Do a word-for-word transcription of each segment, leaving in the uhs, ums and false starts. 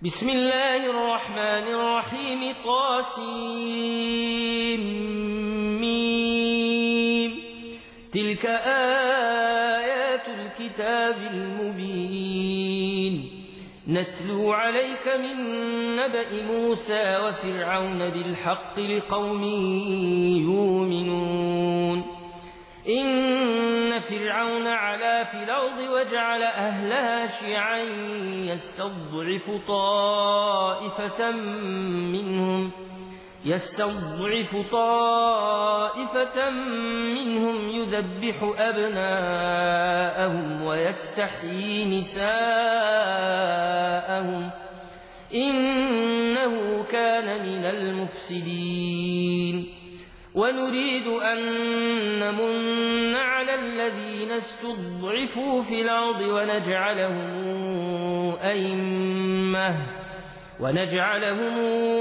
بسم الله الرحمن الرحيم طاسيم تلك آيات الكتاب المبين نتلو عليك من نبأ موسى وفرعون بالحق لقوم يؤمنون إن فرعون علا في الأرض وجعل أهلها شيعا يستضعف طائفة منهم يستضعف طائفة منهم يذبح أبناءهم ويستحيي نساءهم إنه كان من المفسدين ونريد أن نمن على الذين استضعفوا في الأرض ونجعلهم أئمة ونجعلهم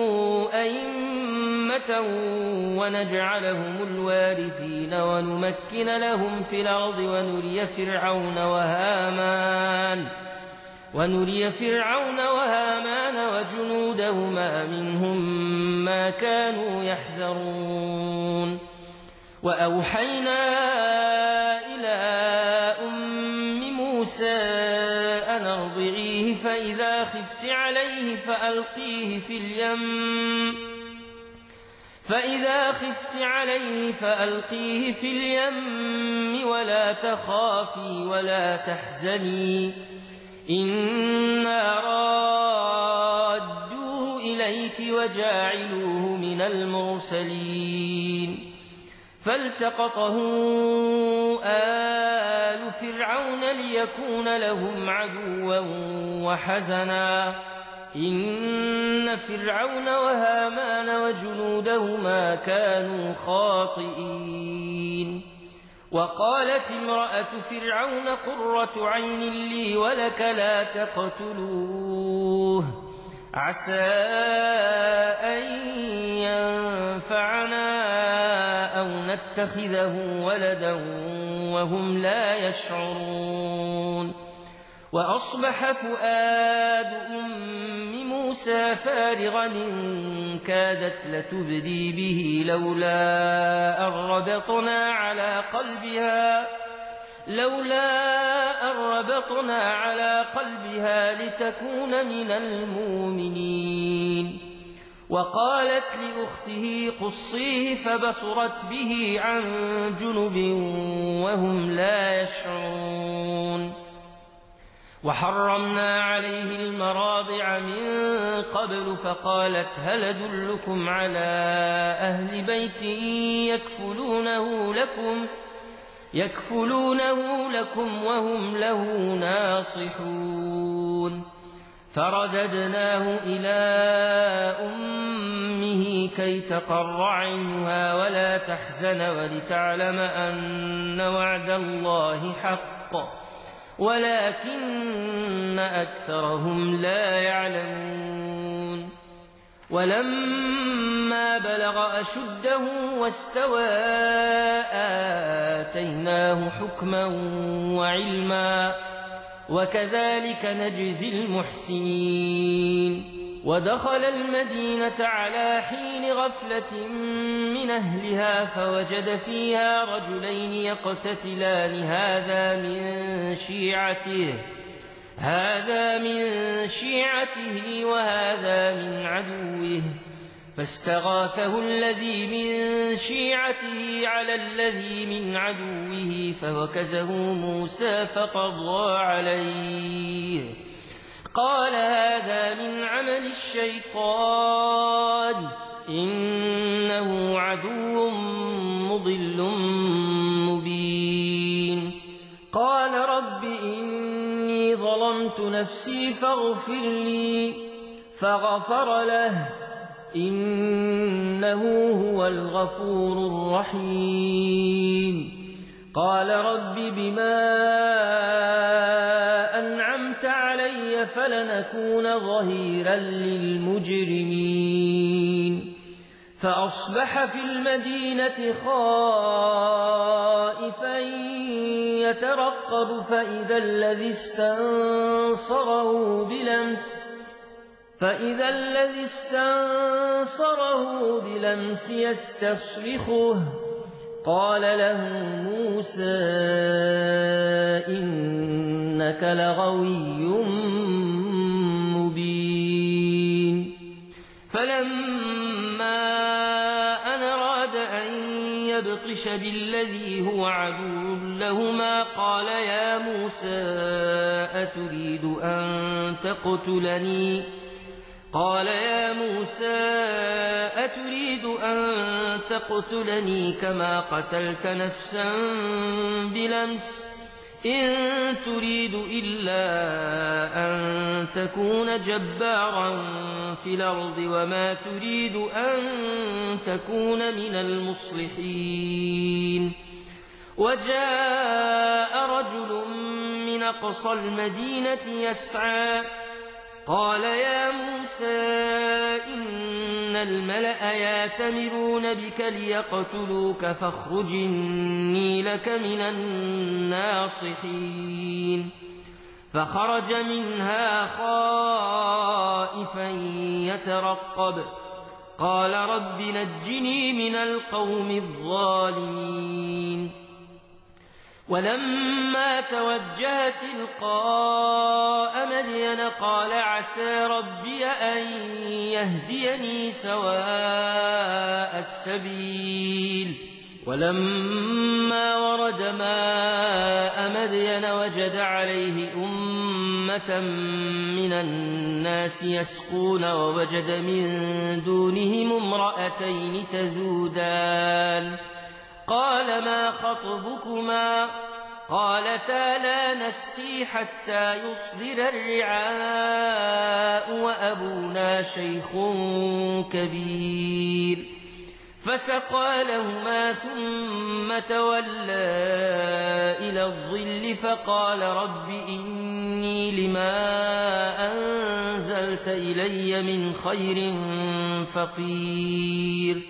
أئمة ونجعلهم الوارثين ونمكن لهم في الأرض ونري فرعون وهامان ونري فرعون وهامان وجنودهما منهم ما كانوا يحذرون وأوحينا إلى أم موسى أن ارضعيه فإذا خفت عليه فألقيه في اليم فإذا خفت عليه فألقيه في اليم ولا تخافي ولا تحزني إنا رادوه إليك وجاعلوه من المرسلين فالتقطه آل فرعون ليكون لهم عدوا وحزنا إن فرعون وهامان وجنودهما كانوا خاطئين وقالت امرأة فرعون قرة عين لي ولك لا تقتلوه عسى أن ينفعنا أو نتخذه ولدا وهم لا يشعرون وأصبح فؤاد أم موسى فارغا إن كادت لتبدي به لولا أن ربطنا على قلبها لولا أن ربطنا على قلبها لتكون من المؤمنين وقالت لأخته قصيه فبصرت به عن جنب وهم لا يشعرون وحرمنا عليه المراضع من قبل فقالت هل أدلكم على أهل بيت يكفلونه لكم يكفلونه لكم وهم له ناصحون فرددناه إلى أمه كي تقر عينها ولا تحزن ولتعلم أن وعد الله حق ولكن أكثرهم لا يعلمون ولما بلغ أشده واستوى آتيناه حكما وعلما وكذلك نجزي المحسنين ودخل المدينة على حين غفلة من أهلها فوجد فيها رجلين يقتتلان هذا من شيعته هذا من شيعته وهذا من عدوه فاستغاثه الذي من شيعته على الذي من عدوه فوكزه موسى فقضى عليه قال هذا من عمل الشيطان إنه عدو مضل مبين قال رب إني ظلمت نفسي فاغفر لي فغفر له إنه هو الغفور الرحيم قال رب بما أنعمت علي فلنكون ظهيرا للمجرمين فأصبح في المدينة خائفا يترقب فإذا الذي استنصره بلمس فإذا الذي استنصره بلمس يستصرخه قال له موسى إنك لغوي مبين فلما أن أراد أن يبطش بالذي هو عدو لهما قال يا موسى أتريد أن تقتلني قال يا موسى أتريد أن تقتلني كما قتلت نفسا بلمس إن تريد إلا أن تكون جبارا في الأرض وما تريد أن تكون من المصلحين وجاء رجل من أقصى المدينة يسعى قال يا موسى إن الملأ يأتمرون بك ليقتلوك فاخرج إني لك من الناصحين فخرج منها خائفا يترقب قال رب نجني من القوم الظالمين ولما توجه تلقاء مدين قال عسى ربي أن يهديني سواء السبيل ولما ورد ماء مدين وجد عليه أمة من الناس يسقون ووجد من دونهم امرأتين تذودان قال ما خطبكما قالتا لا نسقي حتى يصدر الرعاء وأبونا شيخ كبير فسقى لهما ثم تولى إلى الظل فقال رب إني لما أنزلت إلي من خير فقير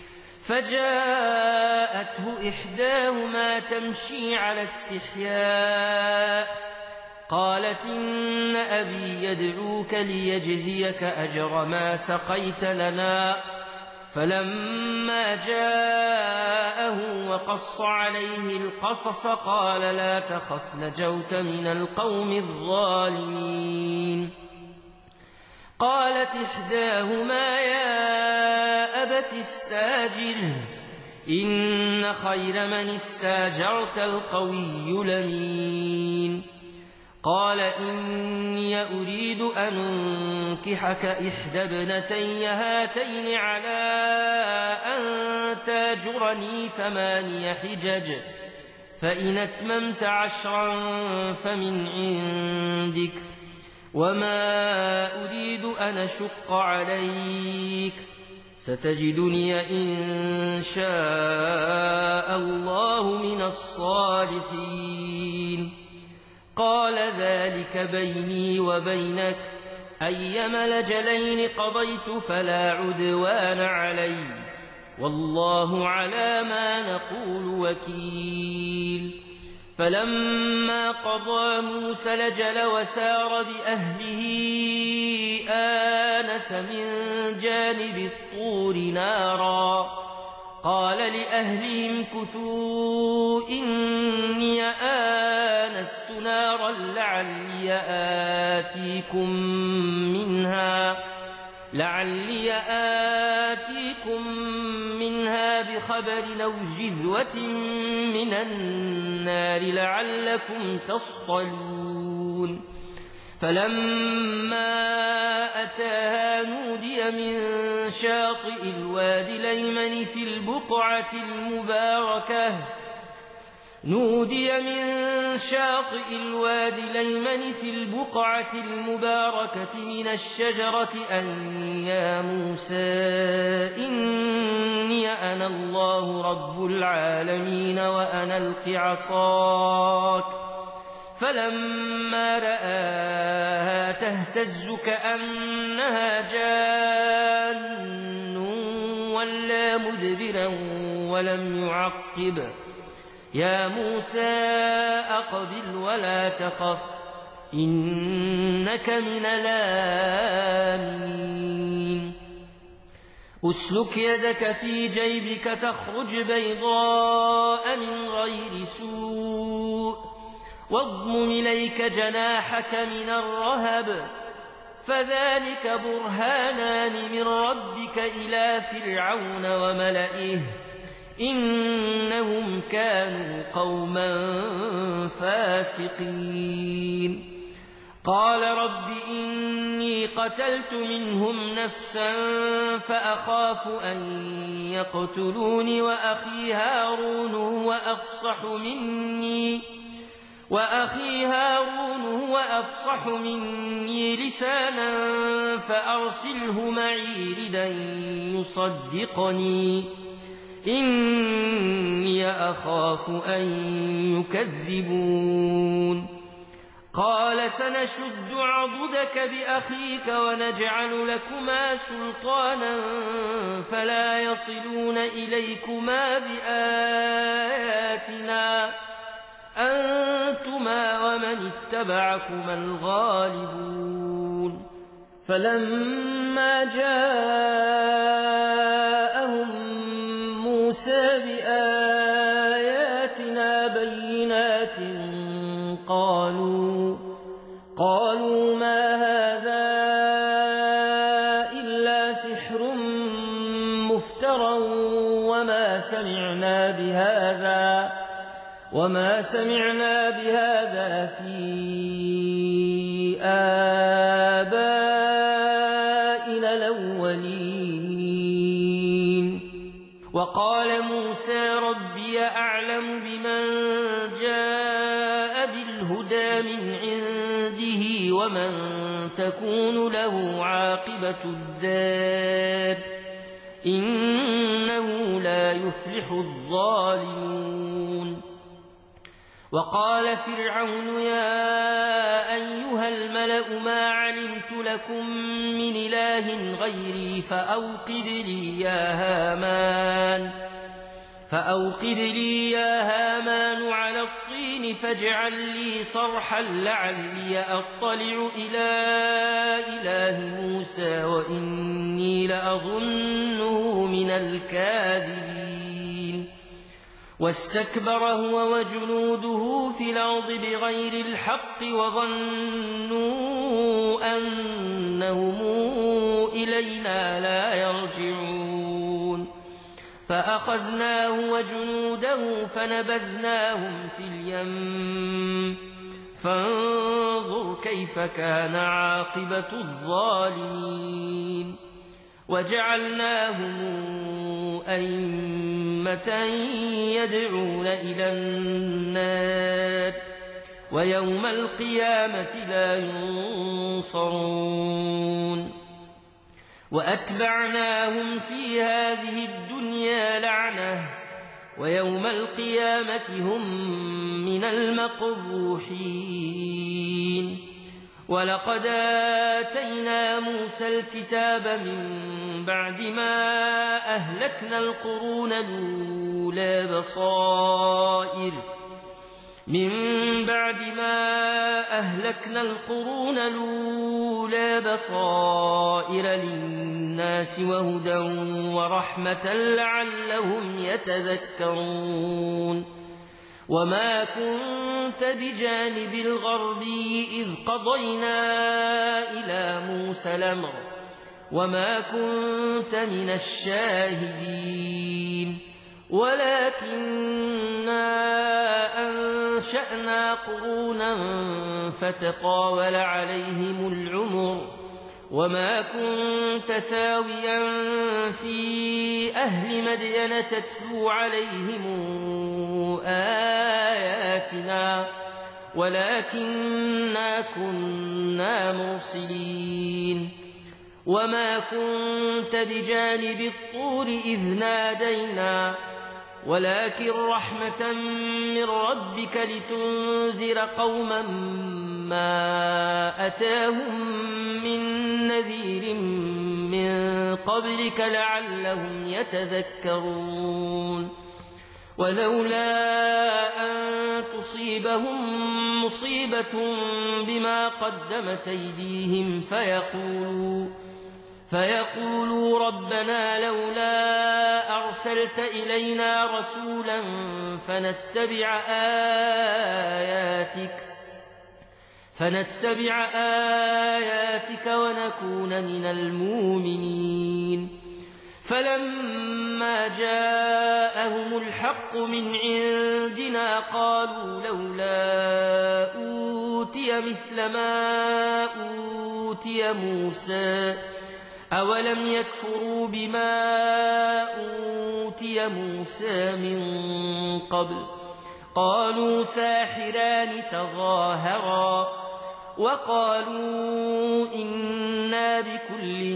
فجاءته إحداهما تمشي على استحياء قالت إن أبي يدعوك ليجزيك أجر ما سقيت لنا فلما جاءه وقص عليه القصص قال لا تخف نجوت من القوم الظالمين قالت إحداهما يا أبت استاجره إن خير من استاجرت القوي الأمين قال إني أريد أن أنكحك إحدى ابنتي هاتين على أن تاجرني ثماني حجج فإن أتممت عشرا فمن عندك وما أريد أن أشق عليك ستجدني إن شاء الله من الصالحين قال ذلك بيني وبينك أيما الأجلين قضيت فلا عدوان علي والله على ما نقول وكيل فلما قضى موسى الأجل وسار بأهله آنس من جانب الطور نارا قال لأهلهم كثوا إني آنست نارا لعلي آتيكم منها لعلي آتيكم منها بخبر أو جذوة من النار لعلكم تصطلون فلما أتاها نودي من شاطئ الوادي الأيمن في البقعة المباركة نودي من شاطئ الوادي الأيمن في البقعة المباركة من الشجرة أن يا موسى إني أنا الله رب العالمين وأن ألق عصاك فلما رآها تهتز كأنها جان ولا مدبرا ولم يعقب يا موسى أقبل ولا تخف إنك من الآمنين أسلك يدك في جيبك تخرج بيضاء من غير سوء واضمم إليك جناحك من الرهب فذلك برهانان من ربك إلى فرعون وملئه إنهم كانوا قوما فاسقين قال رب إني قتلت منهم نفسا فأخاف أن يقتلون وأخي هارون هو أفصح مني وأخي هارون هو أفصح مني لسانا فأرسله معي ردا يصدقني إني أخاف أن يكذبون قال سنشد عضدك بأخيك ونجعل لكما سلطانا فلا يصلون إليكما بآياتنا أنتما ومن اتبعكما الغالبون فلما جاءهم موسى بآياتنا بينات قالوا قالوا ما هذا إلا سحر مفترى وما سمعنا بهذا وما سمعنا بهذا في آبائنا الأولين وقال موسى ربي أعلم بمن جاء بالهدى من عنده ومن تكون له عاقبة الدار إنه لا يفلح الظالمون وقال فرعون يا أيها الملأ ما علمت لكم من إله غيري فأوقد لي يا هامان فأوقد لي يا هامان على الطين فاجعل لي صرحا لعلي أطلع إلى إله موسى وإني لأظنه من الكاذبين واستكبر هو وجنوده في الأرض بغير الحق وظنوا أنهم إلينا لا يرجعون فأخذناه وجنوده فنبذناهم في اليم فانظر كيف كان عاقبة الظالمين وجعلناهم أئمة يدعون إلى النار ويوم القيامة لا ينصرون وأتبعناهم في هذه الدنيا لعنة ويوم القيامة هم من المقبوحين ولقد آتينا موسى الكتاب من بعد ما أهلكنا القرون الأولى بصائر من بعد ما أهلكنا القرون الأولى بصائر للناس وهدى ورحمة لعلهم يتذكرون وما كنت بجانب الغربي إذ قضينا إلى موسى الأمر وما كنت من الشاهدين ولكننا أنشأنا قرونا فتطاول عليهم العمر وما كنت ثاويا في أهل مدين تتلو عليهم آياتنا ولكننا كنا مرسلين وما كنت بجانب الطور إذ نادينا ولكن رحمة من ربك لتنذر قوما ما أتاهم من نذير من قبلك لعلهم يتذكرون ولولا أن تصيبهم مصيبة بما قدمت أيديهم فيقولوا فيقولوا ربنا لولا أرسلت إلينا رسولا فنتبع آياتك فنتبع آياتك ونكون من المؤمنين فلما جاءهم الحق من عندنا قالوا لولا أوتي مثل ما أوتي موسى أولم يكفروا بما أوتي موسى من قبل قالوا ساحران تظاهرا وقالوا إنا بكل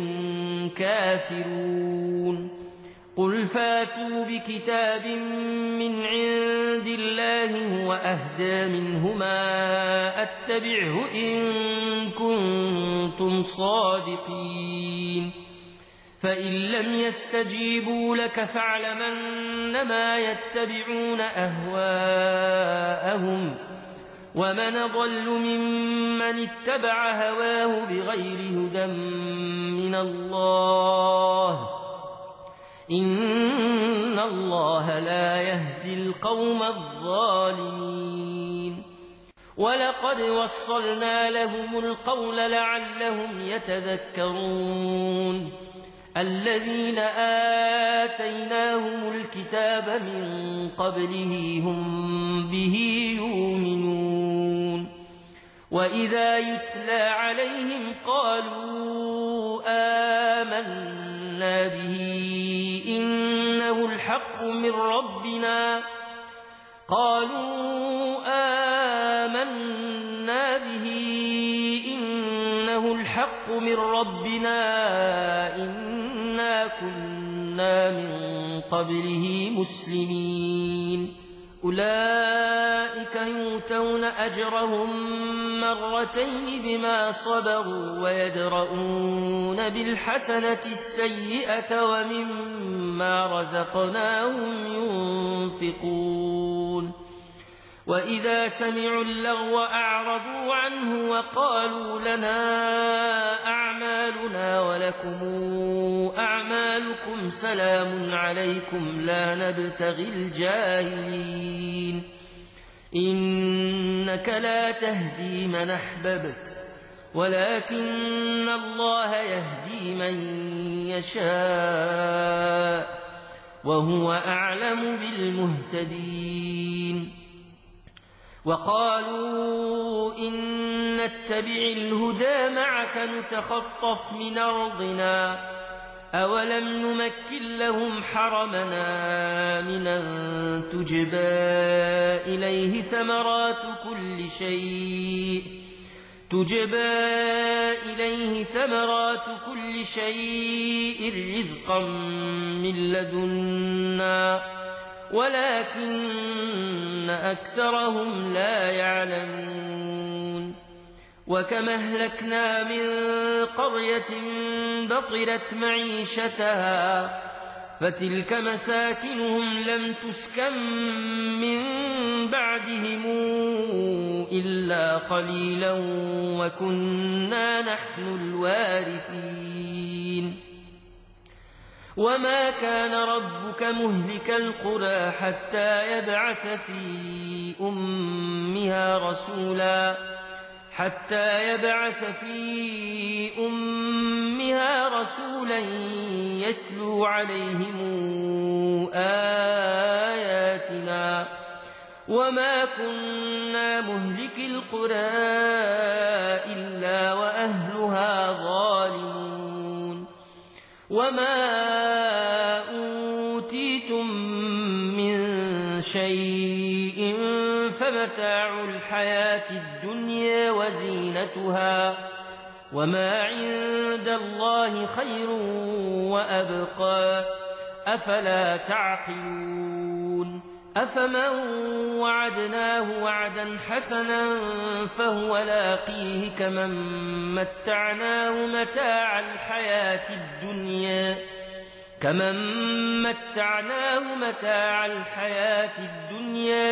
كافرون قل فاتوا بكتاب من عند الله هو أهدى منهما أتبعه إن كنتم صادقين فإن لم يستجيبوا لك فاعلم أنما يتبعون أهواءهم ومن ضل ممن اتبع هواه بغير هدى من الله إن الله لا يهدي القوم الظالمين ولقد وصلنا لهم القول لعلهم يتذكرون الذين آتيناهم الكتاب من قبله هم به يؤمنون وإذا يتلى عليهم قالوا آمنا به إنه الحق من ربنا قالوا آمنا به إنه الحق من ربنا إنا كنا من قبله مسلمين أولئك يؤتون أجرهم مرتين بما صبروا ويدرؤون بالحسنة السيئة ومما رزقناهم ينفقون وإذا سمعوا اللغو أعرضوا عنه وقالوا لنا أعمالنا ولكم أعمالكم سلام عليكم لا نبتغي الجاهلين إنك لا تهدي من أحببت ولكن الله يهدي من يشاء وهو أعلم بالمهتدين وقالوا إن نتبع الهدى معك نتخطف من أرضنا أولم نمكن لهم حرمنا من أن تجبى إليه ثمرات كل شيء تجبى إليه ثمرات كل شيء رزقا من لدنا ولكن أكثرهم لا يعلمون وكم أهلكنا من قرية بطرت معيشتها فتلك مساكنهم لم تسكن من بعدهم إلا قليلا وكنا نحن الوارثين وما كان ربك مهلك القرى حتى يبعث في أمها رسولا حتى يبعث في أمها رسولا يتلو عليهم آياتنا وما كنا مهلك القرى إلا وأهلها ظالمون وما أوتيتم من شيء فمتاع الحياة الدنيا وزينتها وما عند الله خير وأبقى أفلا تعقلون أفمن وعدناه وعدا حسنا فهو لاقيه كمن متعناه متاع الحياة الدنيا كمن متعناه متاع الحياة الدنيا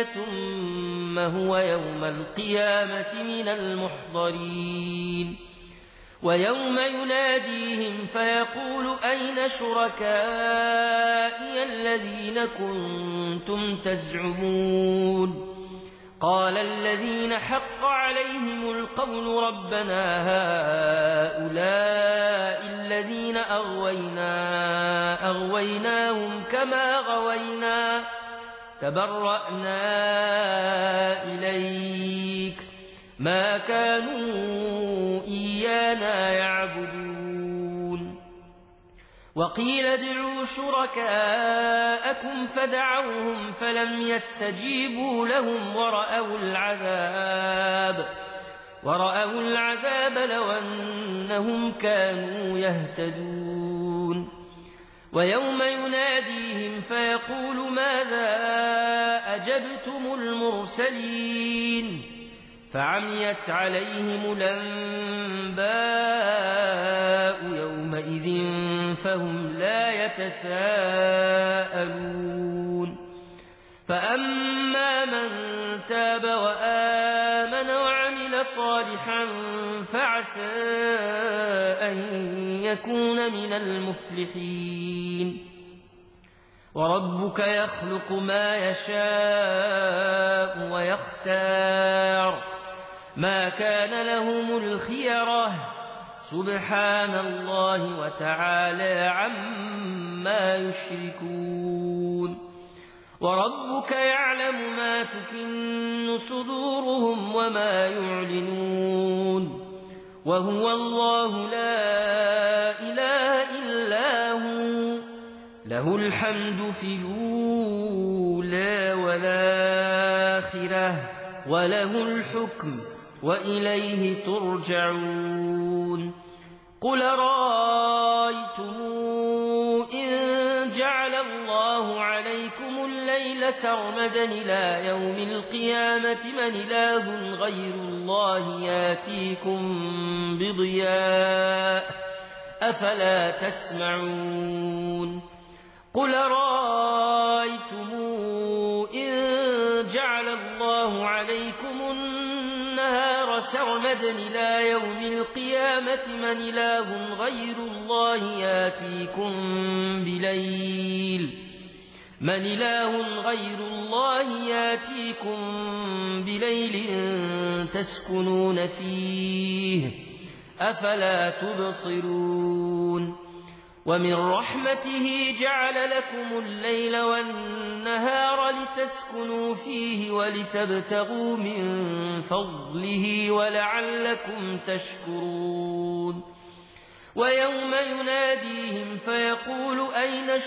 ثم هو يوم القيامة من المحضرين ويوم يناديهم فيقول أين شركائي الذين كنتم تزعمون قال الذين حق عليهم القول ربنا هؤلاء الذين أغوينا أغويناهم كما غوينا تبرأنا إليك ما كانوا إيانا يعبدون وقيل ادعوا شركاءكم فدعوهم فلم يستجيبوا لهم ورأوا العذاب ورأوا العذاب لو أنهم كانوا يهتدون ويوم يناديهم فيقول ماذا أجبتم المرسلين فعميت عليهم الأنباء يومئذ فهم لا يتساءلون فأما من تاب وآمن وعمل صالحا فعسى أن يكون من المفلحين وربك يخلق ما يشاء ويختار ما كان لهم الخيرة سبحان الله وتعالى عما يشركون وربك يعلم ما تكن صدورهم وما يعلنون وهو الله لا إله إلا هو له الحمد في الأولى والآخرة وله الحكم وإليه ترجعون قل رأيتم إن جعل الله عليكم الليل سرمدا إلى يوم القيامة من إله غير الله ياتيكم بضياء أفلا تسمعون قل رأيتم إن جعل الله عليكم النهار سرمدا إلى يوم القيامة من إله غير الله ياتيكم بليل من إله غير الله ياتيكم بليل تسكنون فيه أفلا تبصرون ومن رحمته جعل لكم الليل والنهار لتسكنوا فيه ولتبتغوا من فضله ولعلكم تشكرون ويوم يناديهم فيقول أين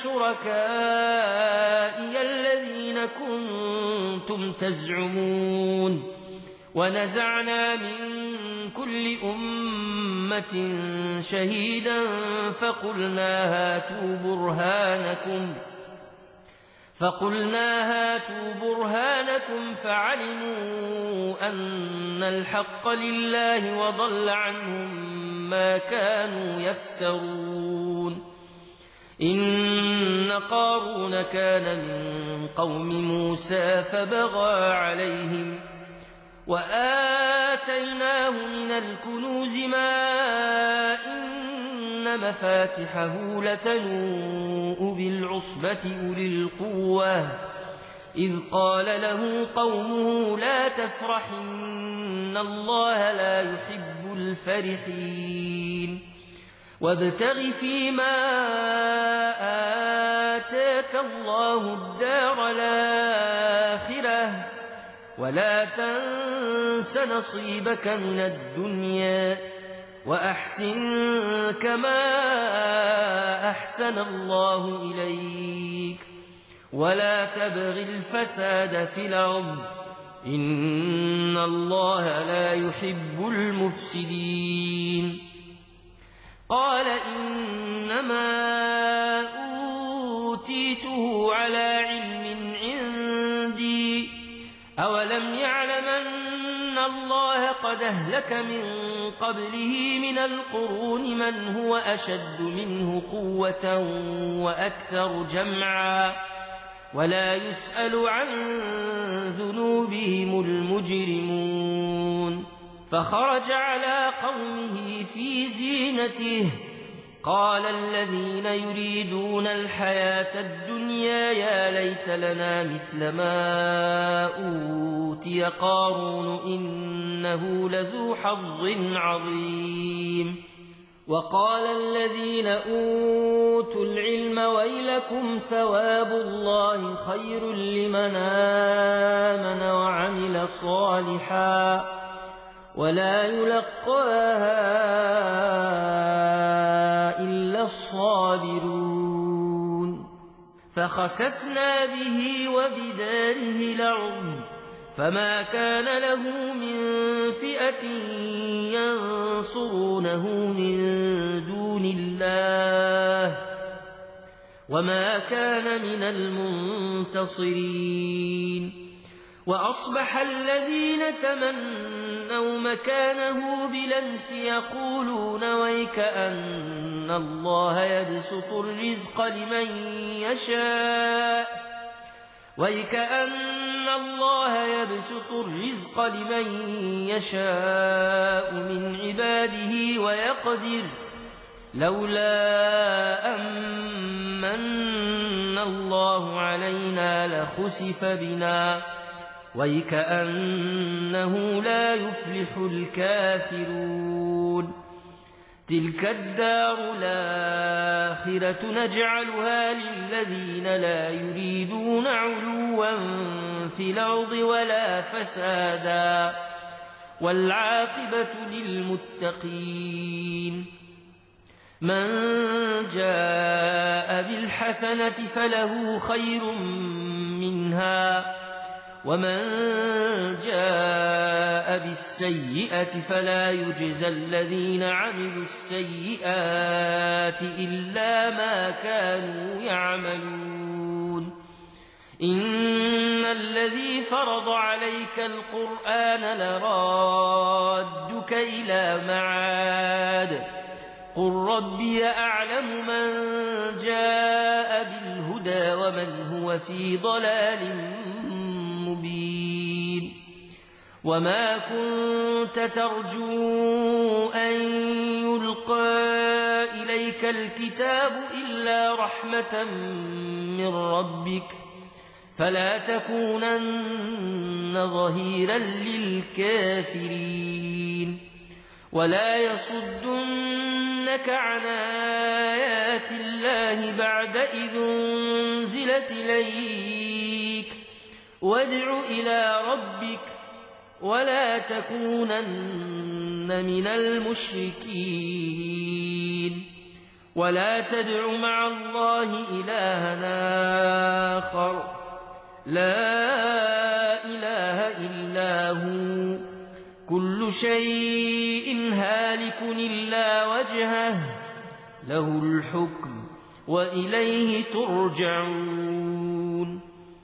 شركائي الذين كنتم تزعمون ونزعنا من كل أمة شهيدا فقلنا هاتوا برهانكم فقلنا هاتوا برهانكم فعلموا أن الحق لله وضل عنهم ما كانوا يفترون إن قارون كان من قوم موسى فبغى عليهم وآتيناه من الكنوز ما إن مفاتحه لتنوء بالعصبة أولي القوة إذ قال له قومه لا تفرح إن الله لا يحب الفرحين وابتغ فيما آتاك الله الدار الآخرة ولا تنس نصيبك من الدنيا وأحسن كما أحسن الله إليك ولا تبغ الفساد في الأرض إن الله لا يحب المفسدين قال إنما أوتيته على علم عندي أولم يعلم أن الله قد أهلك من قبله من القرون من هو أشد منه قوة وأكثر جمعا ولا يسأل عن ذنوبهم المجرمون فخرج على قومه في زينته قال الذين يريدون الحياة الدنيا يا ليت لنا مثل ما أوتي قارون إنه لذو حظ عظيم وقال الذين أوتوا العلم ويلكم ثواب الله خير لمن آمن وعمل صالحا ولا يلقاها إلا الصابرون فخسفنا به وبداره الأرض فما كان له من فئة ينصرونه من دون الله وما كان من المنتصرين وأصبح الذين تمنوا مكانه بالأمس يقولون ويكأن الله يبسط الرزق لمن يشاء ويكأن الله يبسط الرزق لمن يشاء من عباده ويقدر لولا أمن الله علينا لخسف بنا ويكأنه لا يفلح الكافرون تلك الدار الآخرة نجعلها للذين لا يريدون علوا في الأرض ولا فسادا والعاقبة للمتقين من جاء بالحسنة فله خير منها ومن جاء بالسيئة فلا يجزى الذين عملوا السيئات إلا ما كانوا يعملون إن الذي فرض عليك القرآن لرادك إلى معاد قل ربي أعلم من جاء بالهدى ومن هو في ضلال مبين وما كنت ترجو أن يلقى إليك الكتاب إلا رحمة من ربك فلا تكونن ظهيرا للكافرين ولا يصدنك عن آيات الله بعد إذ أنزلت إليك وادع إلى ربك ولا تكونن من المشركين ولا تدع مع الله إلها آخر لا إله إلا هو كل شيء هالك إلا وجهه له الحكم وإليه ترجعون